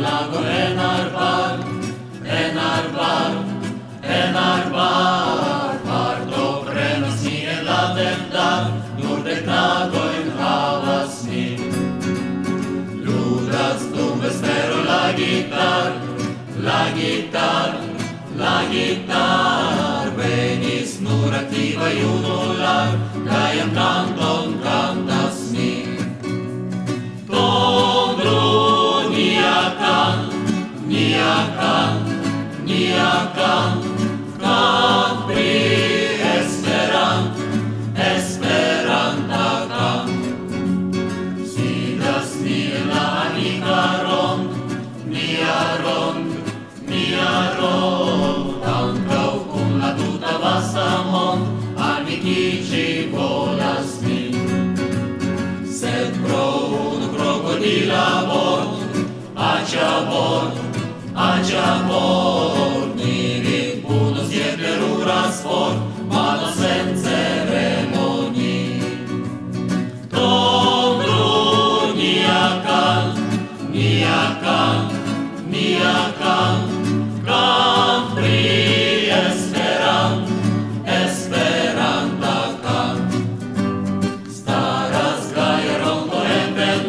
lago en arbar, parto prenas ni en la vendar, nur de knagojn havas ni. Ludas dum vespero la gitar, venis nur aktiva junular, gajan kanton kantas ni. Tondru nia kan, kan pri Esperanta kan. Sidas ni en la amika rond, ankaŭ kun la tuta vasta mond, amikiĝi volas ni. Sed pro unu krokodila bord, aĉa bord, ni vin punos je terura sport, mano sen ceremoni. Tondru nia kan, kan pri Esperanta kan. Staras gaja rondo en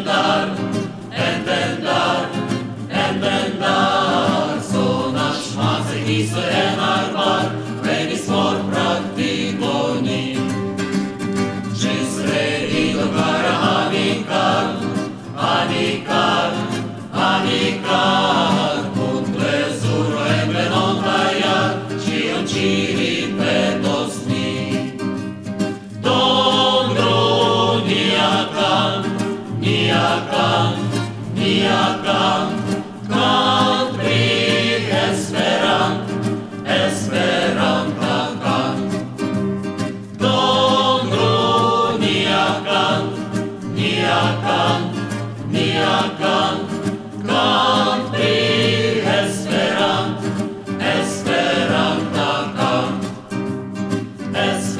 vendar, sonas ŝmace kiso en arbar, venis por praktiko ni. Ĝis revido kara amikar, kun plezuro en venonta jar, ĉion ĉi ripetos ni. Tondru nia kan, kan pri Esperanta kan. Tondru nia kan, kan pri Esperanta kan.